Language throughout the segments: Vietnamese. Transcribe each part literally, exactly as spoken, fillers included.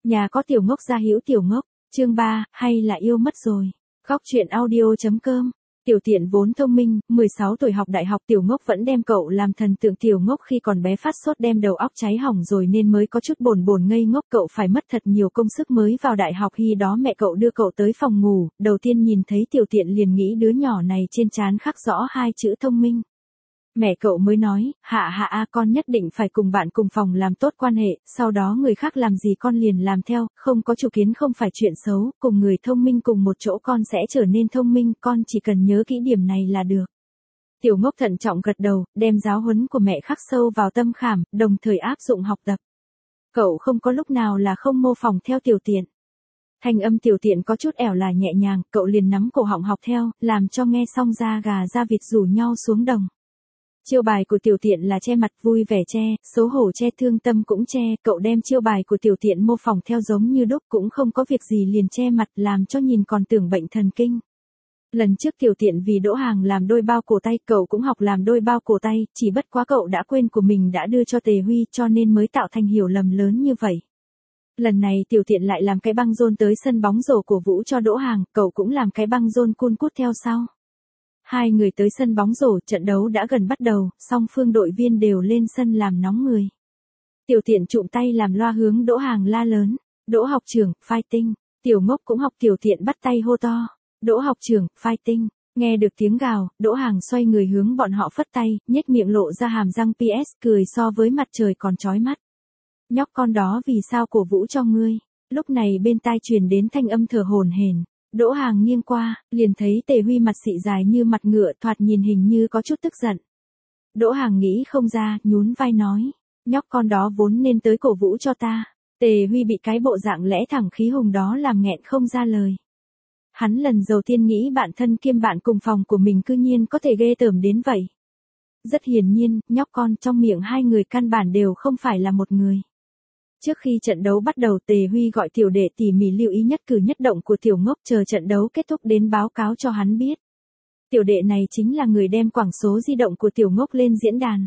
Nhà có tiểu ngốc gia hữu tiểu ngốc, chương ba, hay là yêu mất rồi. Góc truyện audio.com. Tiểu Tiện vốn thông minh, mười sáu tuổi học đại học, tiểu ngốc vẫn đem cậu làm thần tượng. Tiểu ngốc khi còn bé phát sốt đem đầu óc cháy hỏng rồi nên mới có chút bồn bồn ngây ngốc. Cậu phải mất thật nhiều công sức mới vào đại học. Khi đó mẹ cậu đưa cậu tới phòng ngủ, đầu tiên nhìn thấy Tiểu Tiện liền nghĩ đứa nhỏ này trên trán khắc rõ hai chữ thông minh. Mẹ cậu mới nói, hạ hạ a con nhất định phải cùng bạn cùng phòng làm tốt quan hệ, sau đó người khác làm gì con liền làm theo, không có chủ kiến không phải chuyện xấu, cùng người thông minh cùng một chỗ con sẽ trở nên thông minh, con chỉ cần nhớ kỹ điểm này là được. Tiểu ngốc thận trọng gật đầu, đem giáo huấn của mẹ khắc sâu vào tâm khảm, đồng thời áp dụng học tập. Cậu không có lúc nào là không mô phỏng theo Tiểu Tiện. Thanh âm Tiểu Tiện có chút ẻo là nhẹ nhàng, cậu liền nắm cổ họng học theo, làm cho nghe xong da gà da vịt rủ nhau xuống đồng. Chiêu bài của Tiểu Tiện là che mặt, vui vẻ che, xấu hổ che, thương tâm cũng che, cậu đem chiêu bài của Tiểu Tiện mô phỏng theo giống như đúc, cũng không có việc gì liền che mặt, làm cho nhìn còn tưởng bệnh thần kinh. Lần trước Tiểu Tiện vì Đỗ Hàng làm đôi bao cổ tay, cậu cũng học làm đôi bao cổ tay, chỉ bất quá cậu đã quên của mình đã đưa cho Tề Huy cho nên mới tạo thành hiểu lầm lớn như vậy. Lần này Tiểu Tiện lại làm cái băng rôn tới sân bóng rổ cổ vũ cho Đỗ Hàng, cậu cũng làm cái băng rôn cun cút theo sau. Hai người tới sân bóng rổ, trận đấu đã gần bắt đầu, song phương đội viên đều lên sân làm nóng người. Tiểu Tiện trụm tay làm loa hướng Đỗ Hàng la lớn, Đỗ học trưởng, fighting. Tiểu ngốc cũng học Tiểu Tiện bắt tay hô to, Đỗ học trưởng, fighting. Nghe được tiếng gào, Đỗ Hàng xoay người hướng bọn họ phất tay, nhếch miệng lộ ra hàm răng pê ét, cười so với mặt trời còn chói mắt. Nhóc con đó vì sao cổ vũ cho ngươi? Lúc này bên tai truyền đến thanh âm thở hổn hển. Đỗ Hàng nghiêng qua, liền thấy Tề Huy mặt xị dài như mặt ngựa, thoạt nhìn hình như có chút tức giận. Đỗ Hàng nghĩ không ra, nhún vai nói, nhóc con đó vốn nên tới cổ vũ cho ta. Tề Huy bị cái bộ dạng lẽ thẳng khí hùng đó làm nghẹn không ra lời. Hắn lần đầu tiên nghĩ bạn thân kiêm bạn cùng phòng của mình cư nhiên có thể ghê tởm đến vậy. Rất hiển nhiên, nhóc con trong miệng hai người căn bản đều không phải là một người. Trước khi trận đấu bắt đầu, Tề Huy gọi tiểu đệ tỉ mỉ lưu ý nhất cử nhất động của tiểu ngốc, chờ trận đấu kết thúc đến báo cáo cho hắn biết. Tiểu đệ này chính là người đem quảng số di động của tiểu ngốc lên diễn đàn.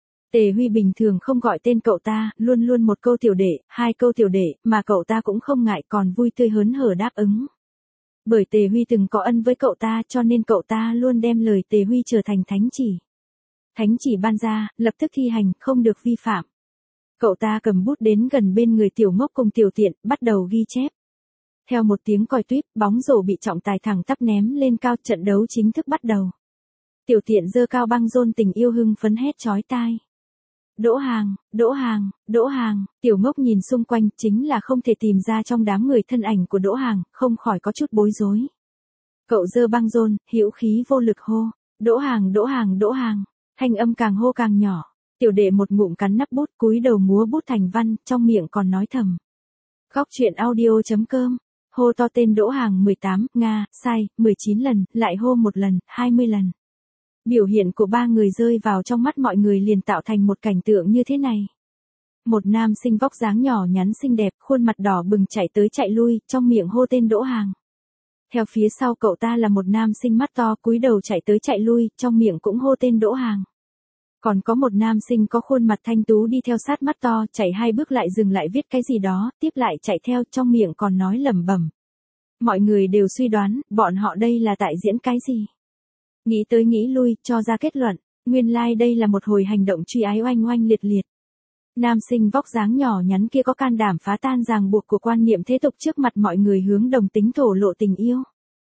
Tề Huy bình thường không gọi tên cậu ta, luôn luôn một câu tiểu đệ, hai câu tiểu đệ, mà cậu ta cũng không ngại, còn vui tươi hớn hở đáp ứng. Bởi Tề Huy từng có ân với cậu ta cho nên cậu ta luôn đem lời Tề Huy trở thành thánh chỉ. Thánh chỉ ban ra, lập tức thi hành, không được vi phạm. Cậu ta cầm bút đến gần bên người tiểu ngốc cùng Tiểu Tiện, bắt đầu ghi chép. Theo một tiếng còi tuýp, bóng rổ bị trọng tài thẳng tắp ném lên cao, trận đấu chính thức bắt đầu. Tiểu Tiện giơ cao băng rôn tình yêu hưng phấn hét chói tai. Đỗ Hàng, Đỗ Hàng, Đỗ Hàng, tiểu ngốc nhìn xung quanh chính là không thể tìm ra trong đám người thân ảnh của Đỗ Hàng, không khỏi có chút bối rối. Cậu giơ băng rôn, hữu khí vô lực hô, Đỗ Hàng, Đỗ Hàng, Đỗ Hàng, thanh âm càng hô càng nhỏ. Tiểu đệ một ngụm cắn nắp bút, cúi đầu múa bút thành văn, trong miệng còn nói thầm. Góc truyện audio.com, hô to tên Đỗ Hàng mười tám, Nga, sai, mười chín lần, lại hô một lần, hai mươi lần. Biểu hiện của ba người rơi vào trong mắt mọi người liền tạo thành một cảnh tượng như thế này. Một nam sinh vóc dáng nhỏ nhắn xinh đẹp, khuôn mặt đỏ bừng chạy tới chạy lui, trong miệng hô tên Đỗ Hàng. Theo phía sau cậu ta là một nam sinh mắt to, cúi đầu chạy tới chạy lui, trong miệng cũng hô tên Đỗ Hàng. Còn có một nam sinh có khuôn mặt thanh tú đi theo sát mắt to, chạy hai bước lại dừng lại viết cái gì đó, tiếp lại chạy theo, trong miệng còn nói lẩm bẩm. Mọi người đều suy đoán, bọn họ đây là tại diễn cái gì? Nghĩ tới nghĩ lui, cho ra kết luận, nguyên lai like đây là một hồi hành động truy ái oanh oanh liệt liệt. Nam sinh vóc dáng nhỏ nhắn kia có can đảm phá tan ràng buộc của quan niệm thế tục trước mặt mọi người hướng đồng tính thổ lộ tình yêu.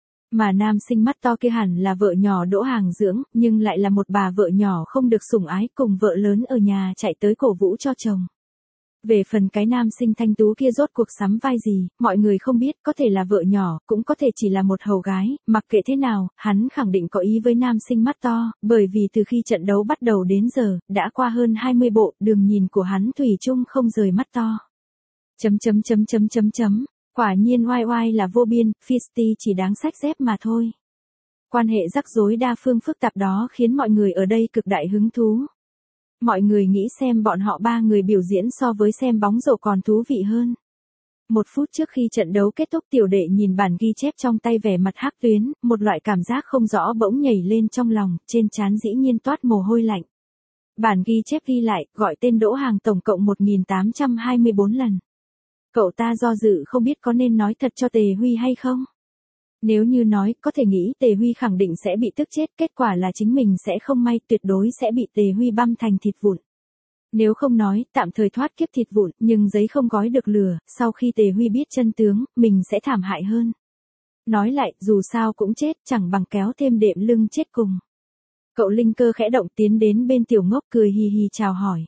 Mà nam sinh mắt to kia hẳn là vợ nhỏ Đỗ Hàng dưỡng, nhưng lại là một bà vợ nhỏ không được sủng ái, cùng vợ lớn ở nhà chạy tới cổ vũ cho chồng. Về phần cái nam sinh thanh tú kia rốt cuộc sắm vai gì, mọi người không biết, có thể là vợ nhỏ, cũng có thể chỉ là một hầu gái, mặc kệ thế nào, hắn khẳng định có ý với nam sinh mắt to, bởi vì từ khi trận đấu bắt đầu đến giờ, đã qua hơn hai mươi bộ, đường nhìn của hắn thủy chung không rời mắt to. Chấm chấm chấm chấm chấm chấm. Quả nhiên oai oai là vô biên, Fisty chỉ đáng xách dép mà thôi. Quan hệ rắc rối đa phương phức tạp đó khiến mọi người ở đây cực đại hứng thú. Mọi người nghĩ xem bọn họ ba người biểu diễn so với xem bóng rổ còn thú vị hơn. Một phút trước khi trận đấu kết thúc, tiểu đệ nhìn bản ghi chép trong tay vẻ mặt hắc tuyến, một loại cảm giác không rõ bỗng nhảy lên trong lòng, trên trán dĩ nhiên toát mồ hôi lạnh. Bản ghi chép ghi lại, gọi tên Đỗ Hàng tổng cộng một nghìn tám trăm hai mươi bốn lần. Cậu ta do dự không biết có nên nói thật cho Tề Huy hay không. Nếu như nói, có thể nghĩ Tề Huy khẳng định sẽ bị tức chết, kết quả là chính mình sẽ không may, tuyệt đối sẽ bị Tề Huy băm thành thịt vụn. Nếu không nói, tạm thời thoát kiếp thịt vụn, nhưng giấy không gói được lửa, sau khi Tề Huy biết chân tướng, mình sẽ thảm hại hơn. Nói lại, dù sao cũng chết, chẳng bằng kéo thêm đệm lưng chết cùng. Cậu linh cơ khẽ động tiến đến bên Tiểu Ngốc cười hì hì chào hỏi.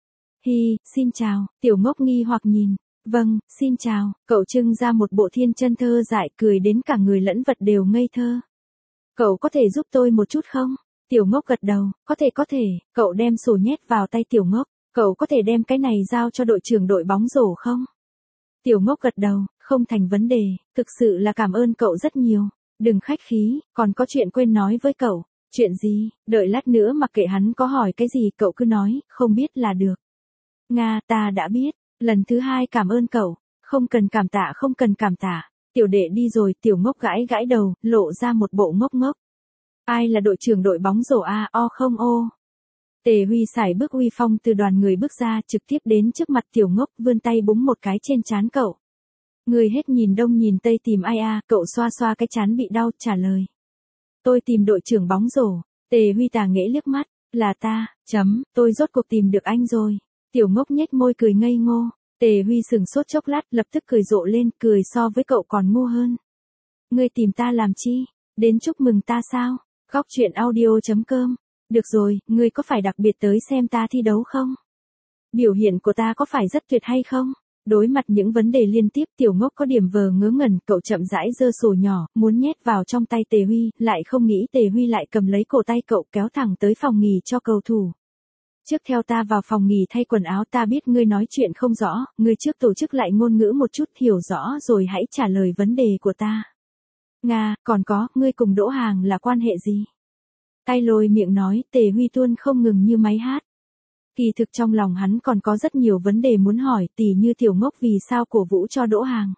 Hi, xin chào, Tiểu Ngốc nghi hoặc nhìn. Vâng, xin chào, cậu trưng ra một bộ thiên chân thơ dại cười đến cả người lẫn vật đều ngây thơ. Cậu có thể giúp tôi một chút không? Tiểu Ngốc gật đầu, có thể có thể, cậu đem sổ nhét vào tay Tiểu Ngốc, cậu có thể đem cái này giao cho đội trưởng đội bóng rổ không? Tiểu Ngốc gật đầu, không thành vấn đề, thực sự là cảm ơn cậu rất nhiều, đừng khách khí, còn có chuyện quên nói với cậu. Chuyện gì, đợi lát nữa mặc kệ hắn có hỏi cái gì cậu cứ nói, không biết là được. Nga, ta đã biết, lần thứ hai cảm ơn cậu, không cần cảm tạ không cần cảm tạ, tiểu đệ đi rồi. Tiểu Ngốc gãi gãi đầu, lộ ra một bộ ngốc ngốc. Ai là đội trưởng đội bóng rổ a? O không ô. Tề Huy sải bước uy phong từ đoàn người bước ra, trực tiếp đến trước mặt Tiểu Ngốc, vươn tay búng một cái trên trán cậu. Người hết nhìn đông nhìn tây tìm ai a? Cậu xoa xoa cái trán bị đau, trả lời. Tôi tìm đội trưởng bóng rổ. Tề Huy tà nghễ liếc mắt, là ta, chấm, tôi rốt cuộc tìm được anh rồi. Tiểu Ngốc nhếch môi cười ngây ngô. Tề Huy sừng sốt chốc lát, lập tức cười rộ lên, cười so với cậu còn ngu hơn. Ngươi tìm ta làm chi? Đến chúc mừng ta sao? Góc truyện audio chấm com. Được rồi, ngươi có phải đặc biệt tới xem ta thi đấu không? Biểu hiện của ta có phải rất tuyệt hay không? Đối mặt những vấn đề liên tiếp, Tiểu Ngốc có điểm vờ ngớ ngẩn, cậu chậm rãi giơ sổ nhỏ, muốn nhét vào trong tay Tề Huy, lại không nghĩ Tề Huy lại cầm lấy cổ tay cậu kéo thẳng tới phòng nghỉ cho cầu thủ. Trước theo ta vào phòng nghỉ thay quần áo, ta biết ngươi nói chuyện không rõ, ngươi trước tổ chức lại ngôn ngữ một chút, hiểu rõ rồi hãy trả lời vấn đề của ta. Nga, còn có, ngươi cùng Đỗ Hàng là quan hệ gì? Tay lôi miệng nói, Tề Huy tuôn không ngừng như máy hát. Kỳ thực trong lòng hắn còn có rất nhiều vấn đề muốn hỏi, tỉ như Tiểu Ngốc vì sao cổ vũ cho Đỗ Hàng.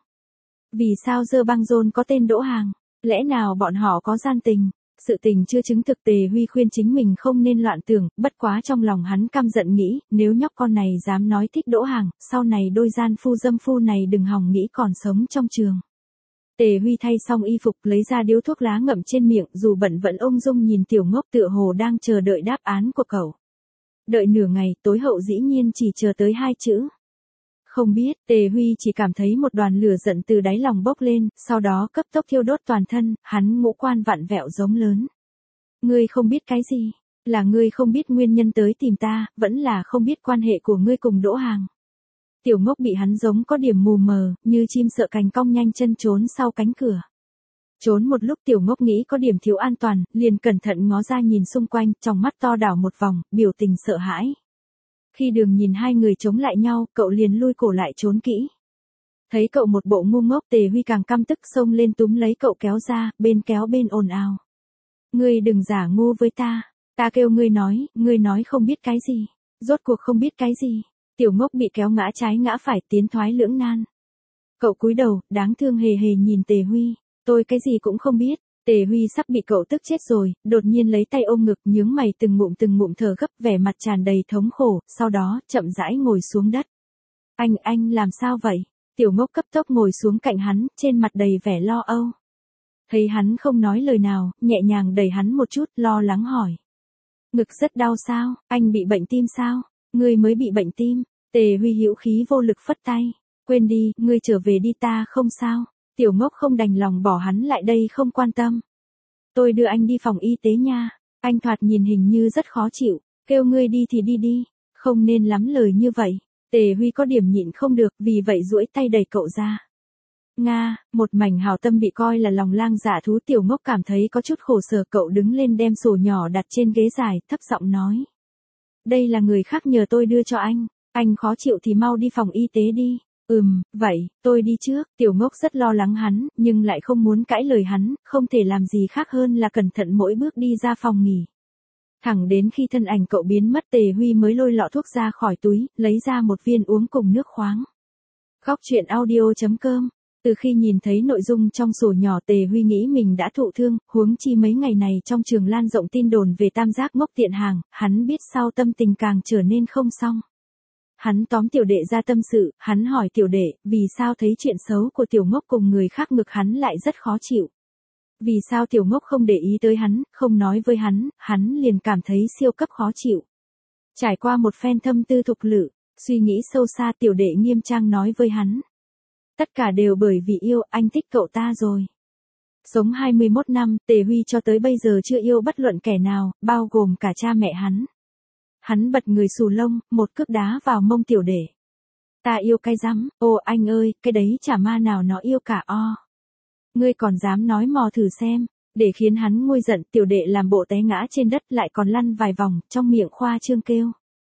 Vì sao dơ băng rôn có tên Đỗ Hàng? Lẽ nào bọn họ có gian tình? Sự tình chưa chứng thực. Tề Huy khuyên chính mình không nên loạn tưởng, bất quá trong lòng hắn căm giận nghĩ, nếu nhóc con này dám nói thích Đỗ Hàng, sau này đôi gian phu dâm phu này đừng hòng nghĩ còn sống trong trường. Tề Huy thay xong y phục, lấy ra điếu thuốc lá ngậm trên miệng, dù bận vẫn ung dung nhìn Tiểu Ngốc tựa hồ đang chờ đợi đáp án của cậu. Đợi nửa ngày, tối hậu dĩ nhiên chỉ chờ tới hai chữ. Không biết. Tề Huy chỉ cảm thấy một đoàn lửa giận từ đáy lòng bốc lên, sau đó cấp tốc thiêu đốt toàn thân, hắn ngũ quan vặn vẹo giống lớn. Ngươi không biết cái gì? Là ngươi không biết nguyên nhân tới tìm ta, vẫn là không biết quan hệ của ngươi cùng Đỗ Hàng. Tiểu Ngốc bị hắn giống có điểm mù mờ, như chim sợ cành cong nhanh chân trốn sau cánh cửa. Trốn một lúc Tiểu Ngốc nghĩ có điểm thiếu an toàn, liền cẩn thận ngó ra nhìn xung quanh, trong mắt to đảo một vòng, biểu tình sợ hãi. Khi đường nhìn hai người chống lại nhau, cậu liền lui cổ lại trốn kỹ. Thấy cậu một bộ ngu ngốc, Tề Huy càng căm tức xông lên túm lấy cậu kéo ra, bên kéo bên ồn ào. Ngươi đừng giả ngu với ta, ta kêu ngươi nói, ngươi nói không biết cái gì, rốt cuộc không biết cái gì. Tiểu Ngốc bị kéo ngã trái ngã phải, tiến thoái lưỡng nan. Cậu cúi đầu, đáng thương hề hề nhìn Tề Huy, tôi cái gì cũng không biết. Tề Huy sắp bị cậu tức chết rồi, đột nhiên lấy tay ôm ngực, nhướng mày từng ngụm từng ngụm thở gấp, vẻ mặt tràn đầy thống khổ, sau đó chậm rãi ngồi xuống đất. Anh, anh làm sao vậy? Tiểu Ngốc cấp tốc ngồi xuống cạnh hắn, trên mặt đầy vẻ lo âu. Thấy hắn không nói lời nào, nhẹ nhàng đẩy hắn một chút, lo lắng hỏi. Ngực rất đau sao? Anh bị bệnh tim sao? Ngươi mới bị bệnh tim. Tề Huy hữu khí vô lực phất tay. Quên đi, ngươi trở về đi, ta không sao. Tiểu Ngốc không đành lòng bỏ hắn lại đây không quan tâm. Tôi đưa anh đi phòng y tế nha. Anh thoạt nhìn hình như rất khó chịu. Kêu ngươi đi thì đi đi. Không nên lắm lời như vậy. Tề Huy có điểm nhịn không được, vì vậy duỗi tay đẩy cậu ra. Nga, một mảnh hảo tâm bị coi là lòng lang dạ thú. Tiểu Ngốc cảm thấy có chút khổ sở, cậu đứng lên đem sổ nhỏ đặt trên ghế dài, thấp giọng nói. Đây là người khác nhờ tôi đưa cho anh. Anh khó chịu thì mau đi phòng y tế đi. Ừm, vậy, tôi đi trước. Tiểu Ngốc rất lo lắng hắn, nhưng lại không muốn cãi lời hắn, không thể làm gì khác hơn là cẩn thận mỗi bước đi ra phòng nghỉ. Thẳng đến khi thân ảnh cậu biến mất, Tề Huy mới lôi lọ thuốc ra khỏi túi, lấy ra một viên uống cùng nước khoáng. Góc truyện audio chấm com. Từ khi nhìn thấy nội dung trong sổ nhỏ, Tề Huy nghĩ mình đã thụ thương, huống chi mấy ngày này trong trường lan rộng tin đồn về tam giác ngốc tiện hàng, hắn biết sau tâm tình càng trở nên không xong. Hắn tóm tiểu đệ ra tâm sự, hắn hỏi tiểu đệ, vì sao thấy chuyện xấu của tiểu ngốc cùng người khác ngực hắn lại rất khó chịu. Vì sao tiểu ngốc không để ý tới hắn, không nói với hắn, hắn liền cảm thấy siêu cấp khó chịu. Trải qua một phen thâm tư thục lự, suy nghĩ sâu xa tiểu đệ nghiêm trang nói với hắn. Tất cả đều bởi vì yêu, anh thích cậu ta rồi. Sống hai mươi mốt năm, Tề Huy cho tới bây giờ chưa yêu bất luận kẻ nào, bao gồm cả cha mẹ hắn. Hắn bật người xù lông, một cước đá vào mông tiểu đệ. Ta yêu cái rắm, ô anh ơi, cái đấy chả ma nào nó yêu cả o. Ngươi còn dám nói mò thử xem, để khiến hắn nguôi giận, tiểu đệ làm bộ té ngã trên đất lại còn lăn vài vòng, trong miệng khoa trương kêu.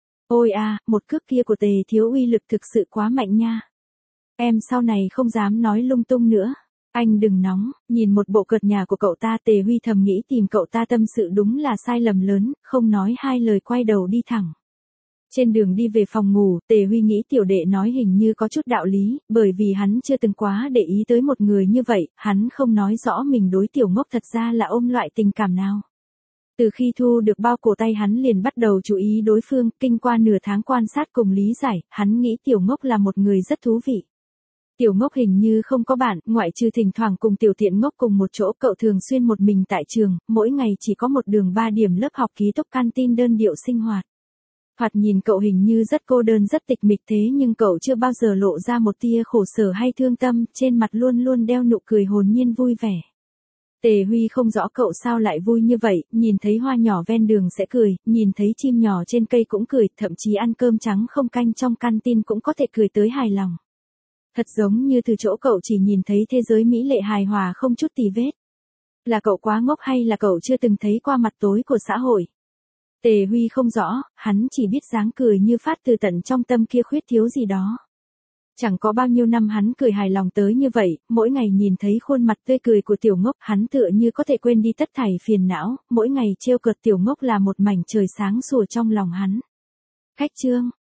Ôi a, một cước kia của Tề thiếu uy lực thực sự quá mạnh nha. Em sau này không dám nói lung tung nữa. Anh đừng nóng, nhìn một bộ cợt nhà của cậu ta, Tề Huy thầm nghĩ tìm cậu ta tâm sự đúng là sai lầm lớn, không nói hai lời quay đầu đi thẳng. Trên đường đi về phòng ngủ, Tề Huy nghĩ tiểu đệ nói hình như có chút đạo lý, bởi vì hắn chưa từng quá để ý tới một người như vậy, hắn không nói rõ mình đối tiểu ngốc thật ra là ôm loại tình cảm nào. Từ khi thu được bao cổ tay hắn liền bắt đầu chú ý đối phương, kinh qua nửa tháng quan sát cùng lý giải, hắn nghĩ tiểu ngốc là một người rất thú vị. Tiểu ngốc hình như không có bạn, ngoại trừ thỉnh thoảng cùng tiểu tiện ngốc cùng một chỗ, cậu thường xuyên một mình tại trường, mỗi ngày chỉ có một đường ba điểm lớp học ký túc canteen đơn điệu sinh hoạt. Thoạt nhìn cậu hình như rất cô đơn rất tịch mịch thế nhưng cậu chưa bao giờ lộ ra một tia khổ sở hay thương tâm, trên mặt luôn luôn đeo nụ cười hồn nhiên vui vẻ. Tề Huy không rõ cậu sao lại vui như vậy, nhìn thấy hoa nhỏ ven đường sẽ cười, nhìn thấy chim nhỏ trên cây cũng cười, thậm chí ăn cơm trắng không canh trong canteen cũng có thể cười tới hài lòng. Thật giống như từ chỗ cậu chỉ nhìn thấy thế giới mỹ lệ hài hòa không chút tì vết. Là cậu quá ngốc hay là cậu chưa từng thấy qua mặt tối của xã hội? Tề Huy không rõ, hắn chỉ biết dáng cười như phát từ tận trong tâm kia khuyết thiếu gì đó. Chẳng có bao nhiêu năm hắn cười hài lòng tới như vậy, mỗi ngày nhìn thấy khuôn mặt tươi cười của tiểu ngốc, hắn tựa như có thể quên đi tất thảy phiền não, mỗi ngày trêu cợt tiểu ngốc là một mảnh trời sáng sủa trong lòng hắn. Khách chương